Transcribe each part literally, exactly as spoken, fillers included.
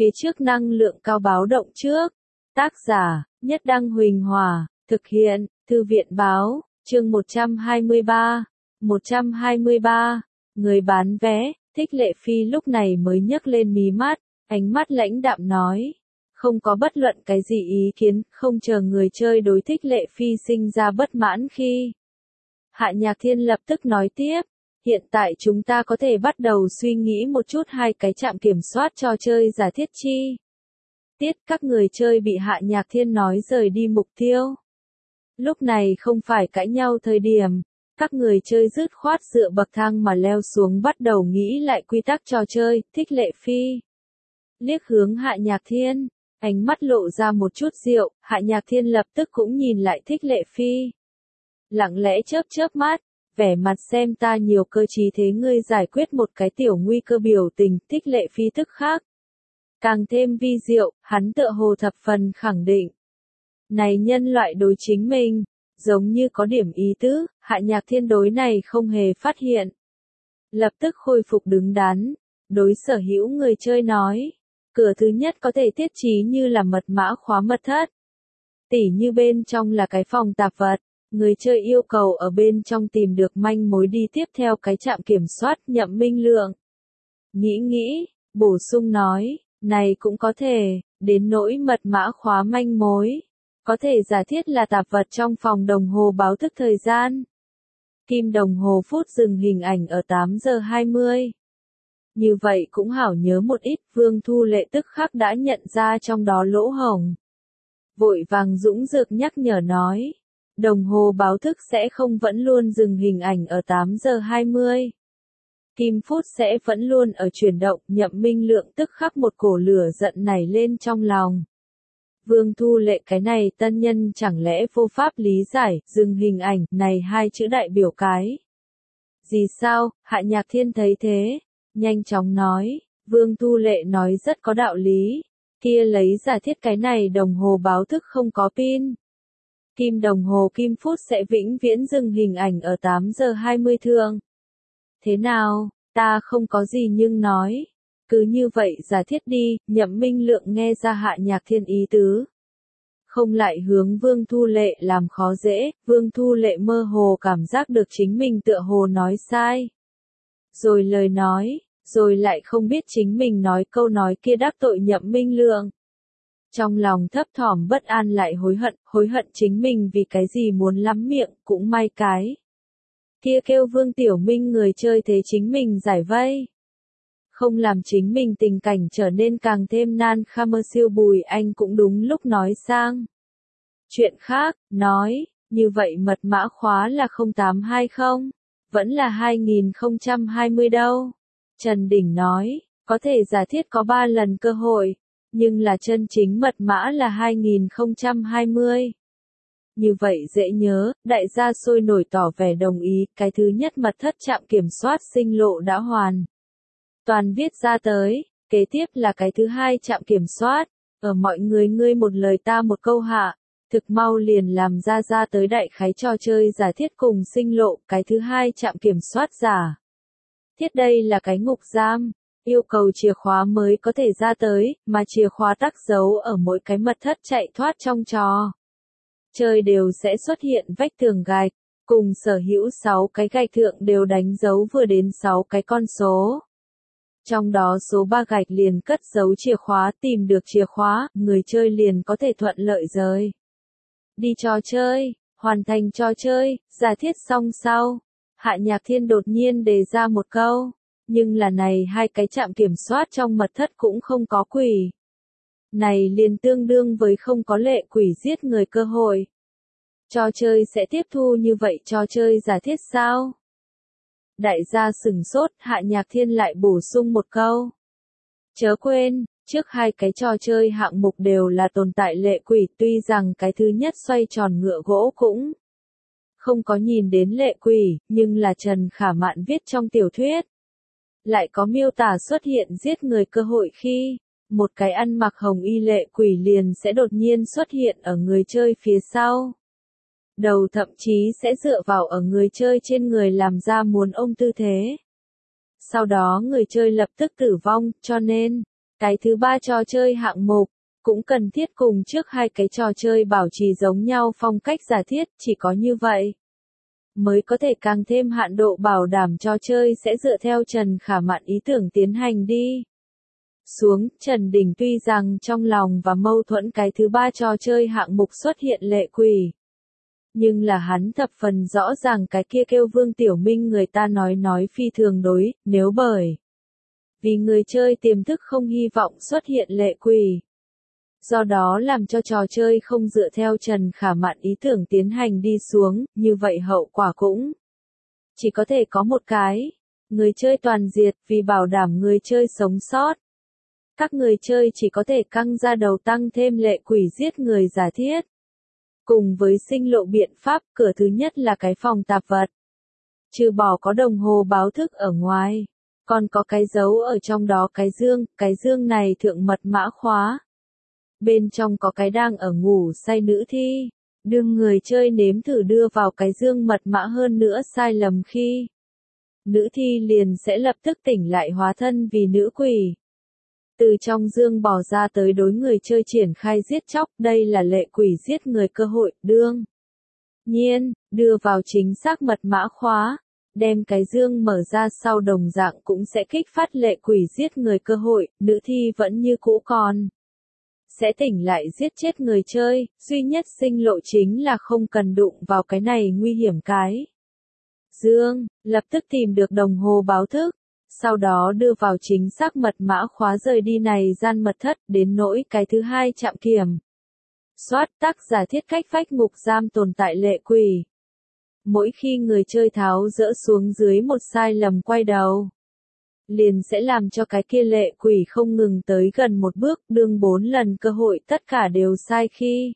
phía trước năng lượng cao báo động trước. Tác giả, Nhất Đăng Huỳnh Hòa, thực hiện, Thư viện Báo, chương một trăm hai mươi ba. một trăm hai mươi ba, người bán vé, Thích Lệ Phi lúc này mới nhấc lên mí mắt, ánh mắt lãnh đạm nói. Không có bất luận cái gì ý kiến, không chờ người chơi đối Thích Lệ Phi sinh ra bất mãn khi. Hạ Nhạc Thiên lập tức nói tiếp, hiện tại chúng ta có thể bắt đầu suy nghĩ một chút hai cái trạm kiểm soát trò chơi giả thiết chi. Tiết các người chơi bị Hạ Nhạc Thiên nói rời đi mục tiêu. Lúc này không phải cãi nhau thời điểm, các người chơi dứt khoát dựa bậc thang mà leo xuống bắt đầu nghĩ lại quy tắc trò chơi. Thích Lệ Phi liếc hướng Hạ Nhạc Thiên, ánh mắt lộ ra một chút rượu, Hạ Nhạc Thiên lập tức cũng nhìn lại Thích Lệ Phi. Lặng lẽ chớp chớp mắt, vẻ mặt xem ta nhiều cơ trí thế ngươi giải quyết một cái tiểu nguy cơ biểu tình. Thích Lệ Phi tức khắc càng thêm vi diệu, hắn tựa hồ thập phần khẳng định. Này nhân loại đối chính mình, giống như có điểm ý tứ, Hạ Nhạc Thiên đối này không hề phát hiện. Lập tức khôi phục đứng đắn, đối sở hữu người chơi nói. Cửa thứ nhất có thể thiết trí như là mật mã khóa mật thất. Tỉ như bên trong là cái phòng tạp vật, người chơi yêu cầu ở bên trong tìm được manh mối đi tiếp theo cái trạm kiểm soát. Nhậm Minh Lượng nghĩ nghĩ, bổ sung nói, này cũng có thể, đến nỗi mật mã khóa manh mối. Có thể giả thiết là tạp vật trong phòng đồng hồ báo thức thời gian. Kim đồng hồ phút dừng hình ảnh ở tám giờ hai mươi. Như vậy cũng hảo nhớ một ít. Vương Thu Lệ tức khắc đã nhận ra trong đó lỗ hổng. Vội vàng dũng dược nhắc nhở nói. Đồng hồ báo thức sẽ không vẫn luôn dừng hình ảnh ở tám giờ hai mươi. Kim phút sẽ vẫn luôn ở chuyển động. Nhậm Minh Lượng tức khắc một cổ lửa giận nảy lên trong lòng. Vương Thu Lệ cái này tân nhân chẳng lẽ vô pháp lý giải, dừng hình ảnh, này hai chữ đại biểu cái. Gì sao? Hạ Nhạc Thiên thấy thế, nhanh chóng nói, Vương Thu Lệ nói rất có đạo lý, kia lấy giả thiết cái này đồng hồ báo thức không có pin. Kim đồng hồ kim phút sẽ vĩnh viễn dừng hình ảnh ở tám giờ hai mươi thường. Thế nào, ta không có gì nhưng nói. Cứ như vậy giả thiết đi. Nhậm Minh Lượng nghe ra Hạ Nhạc Thiên ý tứ. Không lại hướng Vương Thu Lệ làm khó dễ, Vương Thu Lệ mơ hồ cảm giác được chính mình tựa hồ nói sai. Rồi lời nói, rồi lại không biết chính mình nói câu nói kia đắc tội Nhậm Minh Lượng. Trong lòng thấp thỏm bất an lại hối hận, hối hận chính mình vì cái gì muốn lắm miệng, cũng may cái. Kia kêu Vương Tiểu Minh người chơi thế chính mình giải vây. Không làm chính mình tình cảnh trở nên càng thêm nan kham. Siêu Bùi Anh cũng đúng lúc nói sang. Chuyện khác, nói, như vậy mật mã khóa là không tám hai không, vẫn là hai nghìn không trăm hai mươi đâu. Trần Đình nói, có thể giả thiết có ba lần cơ hội, nhưng là chân chính mật mã là hai nghìn không trăm hai mươi. Như vậy dễ nhớ, đại gia sôi nổi tỏ vẻ đồng ý, cái thứ nhất mật thất trạm kiểm soát sinh lộ đã hoàn. Toàn viết ra tới, kế tiếp là cái thứ hai trạm kiểm soát, ở mọi người ngươi một lời ta một câu hạ, thực mau liền làm ra ra tới đại khái trò chơi giả thiết cùng sinh lộ. Cái thứ hai trạm kiểm soát giả thiết đây là cái ngục giam, yêu cầu chìa khóa mới có thể ra tới, mà chìa khóa tắc dấu ở mỗi cái mật thất chạy thoát trong trò chơi đều sẽ xuất hiện vách tường gạch, cùng sở hữu sáu cái gạch thượng đều đánh dấu vừa đến sáu cái con số. Trong đó số ba gạch liền cất giấu chìa khóa, tìm được chìa khóa, người chơi liền có thể thuận lợi rời đi trò chơi, hoàn thành trò chơi. Giả thiết xong sau, Hạ Nhạc Thiên đột nhiên đề ra một câu, nhưng là này hai cái trạm kiểm soát trong mật thất cũng không có quỷ. Này liền tương đương với không có lệ quỷ giết người cơ hội. Trò chơi sẽ tiếp thu như vậy trò chơi giả thiết sao? Đại gia sửng sốt. Hạ Nhạc Thiên lại bổ sung một câu. Chớ quên, trước hai cái trò chơi hạng mục đều là tồn tại lệ quỷ, tuy rằng cái thứ nhất xoay tròn ngựa gỗ cũng không có nhìn đến lệ quỷ, nhưng là Trần Khả Mạn viết trong tiểu thuyết. Lại có miêu tả xuất hiện giết người cơ hội khi, một cái ăn mặc hồng y lệ quỷ liền sẽ đột nhiên xuất hiện ở người chơi phía sau. Đầu thậm chí sẽ dựa vào ở người chơi trên người làm ra muốn ôm tư thế. Sau đó người chơi lập tức tử vong, cho nên, Cái thứ ba trò chơi hạng mục, cũng cần thiết cùng trước hai cái trò chơi bảo trì giống nhau phong cách giả thiết, chỉ có như vậy mới có thể càng thêm hạn độ bảo đảm trò chơi sẽ dựa theo Trần Khả Mạn ý tưởng tiến hành đi xuống. Trần Đình tuy rằng trong lòng và mâu thuẫn cái thứ ba trò chơi hạng mục xuất hiện lệ quỷ, nhưng là hắn thập phần rõ ràng cái kia kêu Vương Tiểu Minh người ta nói nói phi thường đối, nếu bởi vì người chơi tiềm thức không hy vọng xuất hiện lệ quỷ, do đó làm cho trò chơi không dựa theo Trần Khả Mạn ý tưởng tiến hành đi xuống, như vậy hậu quả cũng chỉ có thể có một cái, người chơi toàn diệt. Vì bảo đảm người chơi sống sót, các người chơi chỉ có thể căng ra đầu tăng thêm lệ quỷ giết người giả thiết. Cùng với sinh lộ biện pháp, cửa thứ nhất là cái phòng tạp vật. Trừ bỏ có đồng hồ báo thức ở ngoài, còn có cái dấu ở trong đó cái dương, cái dương này thượng mật mã khóa. Bên trong có cái đang ở ngủ say nữ thi. Đương người chơi nếm thử đưa vào cái dương mật mã hơn nữa sai lầm khi, nữ thi liền sẽ lập tức tỉnh lại hóa thân vì nữ quỷ. Từ trong dương bỏ ra tới đối người chơi triển khai giết chóc, đây là lệ quỷ giết người cơ hội. Đương nhiên, đưa vào chính xác mật mã khóa, đem cái dương mở ra sau đồng dạng cũng sẽ kích phát lệ quỷ giết người cơ hội, nữ thi vẫn như cũ còn sẽ tỉnh lại giết chết người chơi, duy nhất sinh lộ chính là không cần đụng vào cái này nguy hiểm cái dương, lập tức tìm được đồng hồ báo thức, sau đó đưa vào chính xác mật mã khóa rời đi này gian mật thất. Đến nỗi cái thứ hai chạm kiểm soát, tác giả thiết cách phách ngục giam tồn tại lệ quỷ. Mỗi khi người chơi tháo dỡ xuống dưới một sai lầm quay đầu, liền sẽ làm cho cái kia lệ quỷ không ngừng tới gần một bước. Đương bốn lần cơ hội tất cả đều sai khi,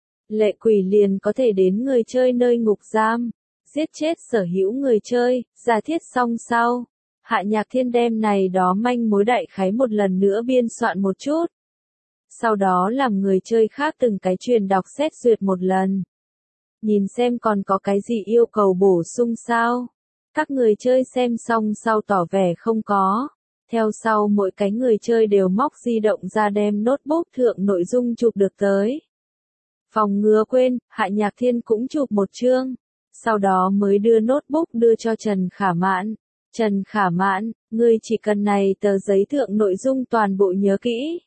lệ quỷ liền có thể đến người chơi nơi ngục giam, giết chết sở hữu người chơi. Giả thiết xong sau, Hạ Nhạc Thiên đem này đó manh mối đại khái một lần nữa biên soạn một chút. Sau đó làm người chơi khác từng cái truyền đọc xét duyệt một lần. Nhìn xem còn có cái gì yêu cầu bổ sung sao. Các người chơi xem xong sau tỏ vẻ không có. Theo sau mỗi cái người chơi đều móc di động ra đem notebook thượng nội dung chụp được tới. Phòng ngừa quên, Hạ Nhạc Thiên cũng chụp một chương. Sau đó mới đưa notebook đưa cho Trần Khả Mạn. Trần Khả Mạn, ngươi chỉ cần này tờ giấy thượng nội dung toàn bộ nhớ kỹ.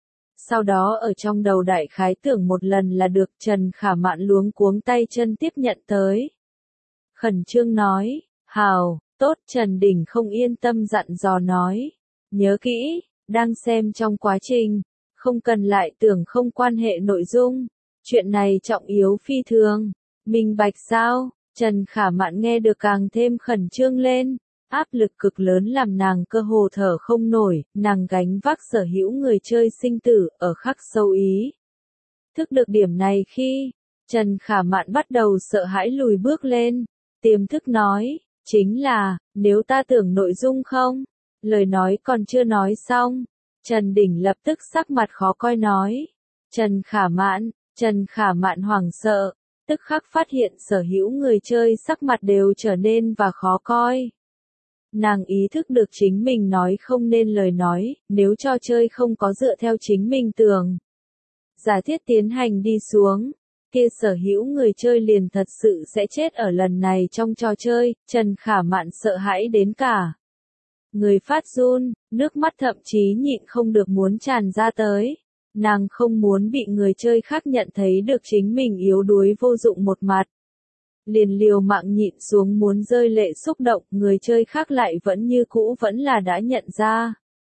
Sau đó ở trong đầu đại khái tưởng một lần là được. Trần Khả Mạn luống cuống tay chân tiếp nhận tới. Khẩn trương nói, hào, tốt. Trần Đình không yên tâm dặn dò nói, nhớ kỹ, đang xem trong quá trình, không cần lại tưởng không quan hệ nội dung. Chuyện này trọng yếu phi thường, minh bạch sao? Trần Khả Mạn nghe được càng thêm khẩn trương lên. Áp lực cực lớn làm nàng cơ hồ thở không nổi, nàng gánh vác sở hữu người chơi sinh tử, ở khắc sâu ý. Thức được điểm này khi, Trần Khả Mạn bắt đầu sợ hãi lùi bước lên, tiềm thức nói, chính là, nếu ta tưởng nội dung không? Lời nói còn chưa nói xong, Trần Đình lập tức sắc mặt khó coi nói. Trần Khả Mạn, Trần Khả Mạn hoảng sợ, tức khắc phát hiện sở hữu người chơi sắc mặt đều trở nên và khó coi. Nàng ý thức được chính mình nói không nên lời nói, nếu trò chơi không có dựa theo chính mình tưởng giả thiết tiến hành đi xuống, kia sở hữu người chơi liền thật sự sẽ chết ở lần này trong trò chơi. Trần Khả Mạn sợ hãi đến cả người phát run, nước mắt thậm chí nhịn không được muốn tràn ra tới. Nàng không muốn bị người chơi khác nhận thấy được chính mình yếu đuối vô dụng một mặt. Liền liều mạng nhịn xuống muốn rơi lệ xúc động, người chơi khác lại vẫn như cũ vẫn là đã nhận ra.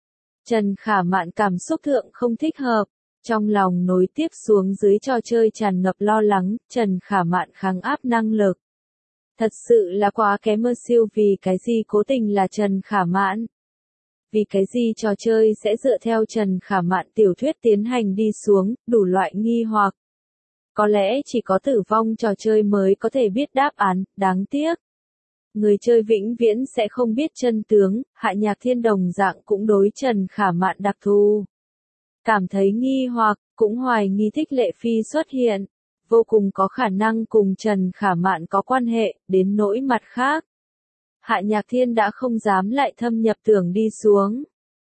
Trần Khả Mạn cảm xúc thượng không thích hợp, trong lòng nối tiếp xuống dưới trò chơi tràn ngập lo lắng. Trần Khả Mạn kháng áp năng lực thật sự là quá kém mơ siêu. Vì cái gì cố tình là Trần Khả Mạn? Vì cái gì trò chơi sẽ dựa theo Trần Khả Mạn tiểu thuyết tiến hành đi xuống, đủ loại nghi hoặc. Có lẽ chỉ có tử vong trò chơi mới có thể biết đáp án, đáng tiếc. Người chơi vĩnh viễn sẽ không biết chân tướng. Hạ Nhạc Thiên đồng dạng cũng đối Trần Khả Mạn đặc thù cảm thấy nghi hoặc, cũng hoài nghi Thích Lệ Phi xuất hiện, vô cùng có khả năng cùng Trần Khả Mạn có quan hệ. Đến nỗi mặt khác, Hạ Nhạc Thiên đã không dám lại thâm nhập tưởng đi xuống.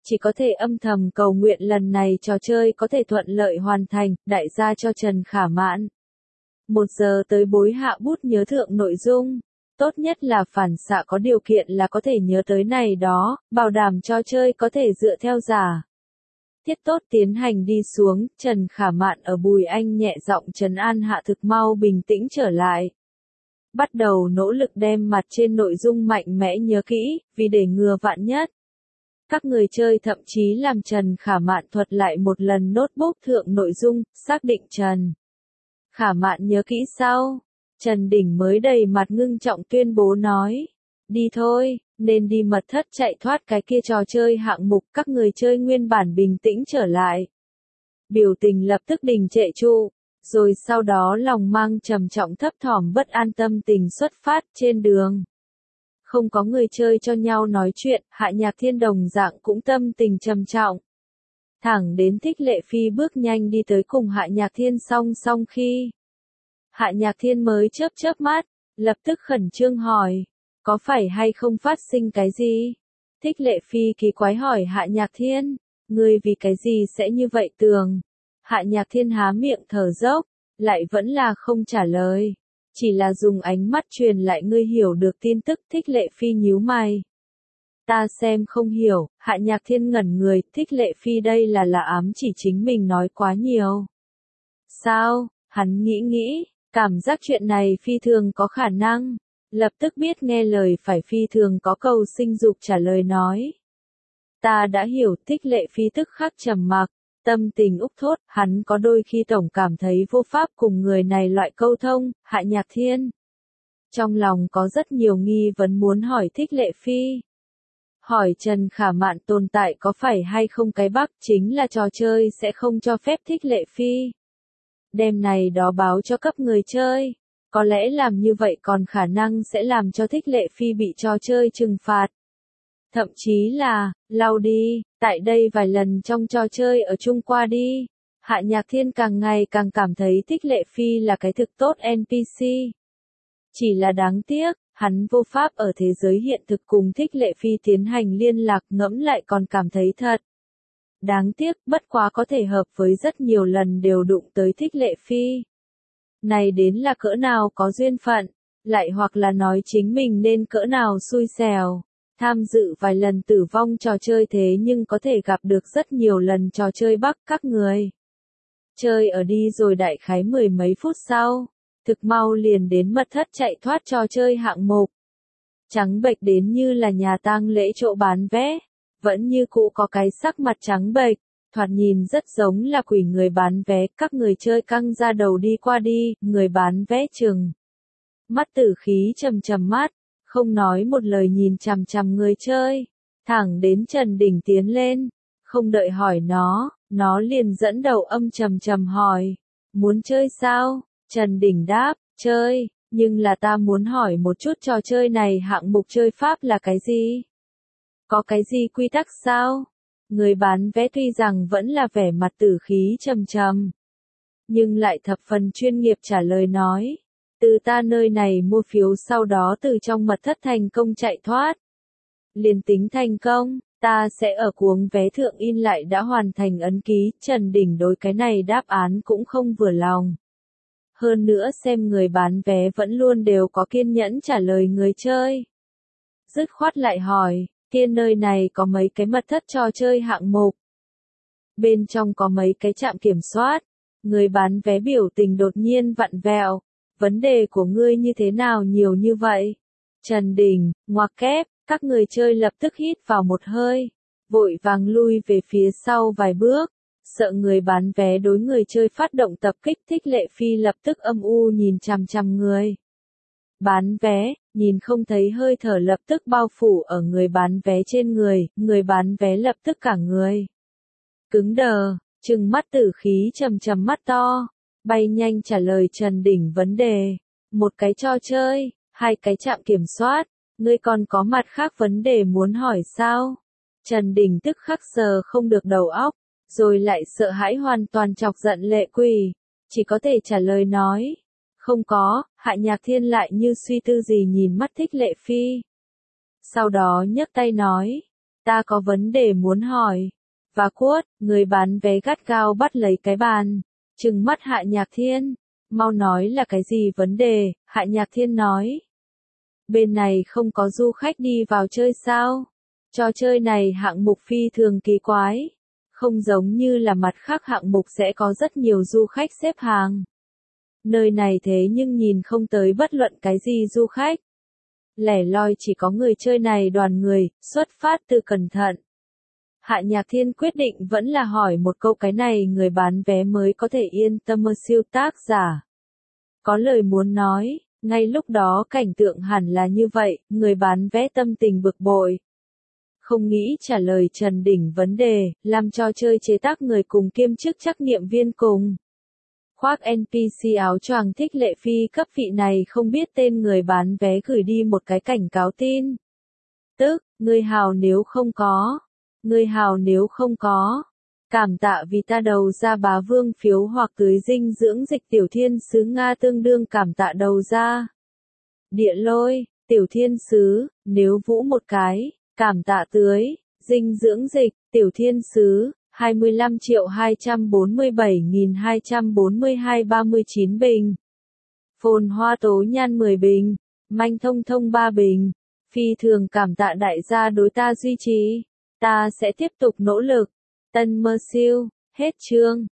chỉ có thể âm thầm cầu nguyện lần này trò chơi có thể thuận lợi hoàn thành, đại gia cho Trần Khả Mạn. Một giờ tới bối hạ bút nhớ thượng nội dung. Tốt nhất là phản xạ có điều kiện là có thể nhớ tới này đó, bảo đảm trò chơi có thể dựa theo giả. Thiết tốt tiến hành đi xuống, Trần Khả Mạn ở Bùi Anh nhẹ giọng trấn an hạ thực mau bình tĩnh trở lại. Bắt đầu nỗ lực đem mặt trên nội dung mạnh mẽ nhớ kỹ, vì để ngừa vạn nhất. Các người chơi thậm chí làm Trần Khả Mạn thuật lại một lần notebook thượng nội dung, xác định Trần Khả Mạn nhớ kỹ sau. Trần Đình mới đầy mặt ngưng trọng tuyên bố nói. Đi thôi, nên đi mật thất chạy thoát cái kia trò chơi hạng mục, các người chơi nguyên bản bình tĩnh trở lại. Biểu tình lập tức đình trệ trụ, rồi sau đó lòng mang trầm trọng thấp thỏm bất an tâm tình xuất phát trên đường. Không có người chơi cho nhau nói chuyện, Hạ Nhạc Thiên đồng dạng cũng tâm tình trầm trọng. Thẳng đến Thích Lệ Phi bước nhanh đi tới cùng Hạ Nhạc Thiên song song khi. Hạ Nhạc Thiên mới chớp chớp mắt, lập tức khẩn trương hỏi, có phải hay không phát sinh cái gì? Thích Lệ Phi kỳ quái hỏi Hạ Nhạc Thiên, ngươi vì cái gì sẽ như vậy tường? Hạ Nhạc Thiên há miệng thở dốc, lại vẫn là không trả lời, chỉ là dùng ánh mắt truyền lại ngươi hiểu được tin tức. Thích Lệ Phi nhíu mày. Ta xem không hiểu, Hạ Nhạc Thiên ngẩn người, Thích Lệ Phi đây là là ám chỉ chính mình nói quá nhiều. Sao? Hắn nghĩ nghĩ, cảm giác chuyện này phi thường có khả năng, lập tức biết nghe lời phải phi thường có cầu sinh dục trả lời nói. Ta đã hiểu. Thích Lệ Phi tức khắc trầm mặc, tâm tình úc thốt, hắn có đôi khi tổng cảm thấy vô pháp cùng người này loại câu thông. Hạ Nhạc Thiên trong lòng có rất nhiều nghi vấn muốn hỏi Thích Lệ Phi. Hỏi Trần Khả Mạn tồn tại có phải hay không cái bắc, chính là trò chơi sẽ không cho phép Thích Lệ Phi đem này đó báo cho cấp người chơi. Có lẽ làm như vậy còn khả năng sẽ làm cho Thích Lệ Phi bị trò chơi trừng phạt. Thậm chí là, lau đi, tại đây vài lần trong trò chơi ở chung qua đi. Hạ Nhạc Thiên càng ngày càng cảm thấy Thích Lệ Phi là cái thực tốt en pê xê. Chỉ là đáng tiếc, hắn vô pháp ở thế giới hiện thực cùng Thích Lệ Phi tiến hành liên lạc, ngẫm lại còn cảm thấy thật đáng tiếc, bất quá có thể hợp với rất nhiều lần đều đụng tới Thích Lệ Phi. Này đến là cỡ nào có duyên phận, lại hoặc là nói chính mình nên cỡ nào xui xẻo. Tham dự vài lần tử vong trò chơi thế nhưng có thể gặp được rất nhiều lần trò chơi bắc. Các người chơi ở đi rồi đại khái mười mấy phút sau, thực mau liền đến mật thất chạy thoát trò chơi hạng mục. Trắng bệch đến như là nhà tang lễ chỗ bán vé, vẫn như cũ có cái sắc mặt trắng bệch, thoạt nhìn rất giống là quỷ người bán vé. Các người chơi căng ra đầu đi qua đi, người bán vé chừng mắt tử khí trầm trầm mắt, không nói một lời nhìn chằm chằm người chơi, thẳng đến Trần Đình tiến lên, không đợi hỏi nó, nó liền dẫn đầu âm trầm trầm hỏi, muốn chơi sao? Trần Đình đáp, chơi, nhưng là ta muốn hỏi một chút trò chơi này hạng mục chơi pháp là cái gì? Có cái gì quy tắc sao? Người bán vé tuy rằng vẫn là vẻ mặt tử khí trầm trầm, nhưng lại thập phần chuyên nghiệp trả lời nói. Từ ta nơi này mua phiếu sau đó từ trong mật thất thành công chạy thoát. Liền tính thành công, ta sẽ ở cuống vé thượng in lại đã hoàn thành ấn ký. Trần Đình đối cái này đáp án cũng không vừa lòng. Hơn nữa xem người bán vé vẫn luôn đều có kiên nhẫn trả lời người chơi. Dứt khoát lại hỏi, kia nơi này có mấy cái mật thất trò chơi hạng mục? Bên trong có mấy cái trạm kiểm soát? Người bán vé biểu tình đột nhiên vặn vẹo. Vấn đề của ngươi như thế nào nhiều như vậy? Trần Đình, ngoặc kép, các người chơi lập tức hít vào một hơi, vội vàng lui về phía sau vài bước, sợ người bán vé đối người chơi phát động tập kích. Thích Lệ Phi lập tức âm u nhìn chằm chằm người bán vé, nhìn không thấy hơi thở lập tức bao phủ ở người bán vé trên người, người bán vé lập tức cả người cứng đờ, trừng mắt tử khí trầm trầm mắt to. Bay nhanh trả lời Trần Đình vấn đề. Một cái trò chơi, hai cái trạm kiểm soát, ngươi còn có mặt khác vấn đề muốn hỏi sao? Trần Đình tức khắc sờ không được đầu óc, rồi lại sợ hãi hoàn toàn chọc giận Lệ Quỷ, chỉ có thể trả lời nói. Không có. Hạ Nhạc Thiên lại như suy tư gì nhìn mắt Thích Lệ Phi. Sau đó nhấc tay nói, ta có vấn đề muốn hỏi. Và cuốt, người bán vé gắt gao bắt lấy cái bàn, trừng mắt Hạ Nhạc Thiên. Mau nói là cái gì vấn đề, Hạ Nhạc Thiên nói. Bên này không có du khách đi vào chơi sao? Trò chơi này hạng mục phi thường kỳ quái. Không giống như là mặt khác hạng mục sẽ có rất nhiều du khách xếp hàng. Nơi này thế nhưng nhìn không tới bất luận cái gì du khách. Lẻ loi chỉ có người chơi này đoàn người, xuất phát từ cẩn thận. Hạ Nhạc Thiên quyết định vẫn là hỏi một câu cái này người bán vé mới có thể yên tâm mơ siêu tác giả. Có lời muốn nói, ngay lúc đó cảnh tượng hẳn là như vậy, người bán vé tâm tình bực bội. Không nghĩ trả lời Trần Đỉnh vấn đề, làm trò chơi chế tác người cùng kiêm chức trắc nghiệm viên cùng. Khoác en pê xê áo choàng thích lệ phi cấp vị này không biết tên người bán vé gửi đi một cái cảnh cáo tin. Tức, người hào nếu không có. Người hào nếu không có. Cảm tạ vì ta đầu ra bá vương phiếu hoặc tưới dinh dưỡng dịch tiểu thiên sứ Nga tương đương cảm tạ đầu ra. Địa lôi, tiểu thiên sứ, nếu vũ một cái, cảm tạ tưới, dinh dưỡng dịch, tiểu thiên sứ, hai mươi lăm triệu hai trăm bốn mươi bảy nghìn hai trăm bốn mươi hai ba mươi chín bình. Phồn hoa tố nhan mười bình, manh thông thông ba bình. Phi thường cảm tạ đại gia đối ta duy trì. Ta sẽ tiếp tục nỗ lực. Tân mơ siêu, hết chương.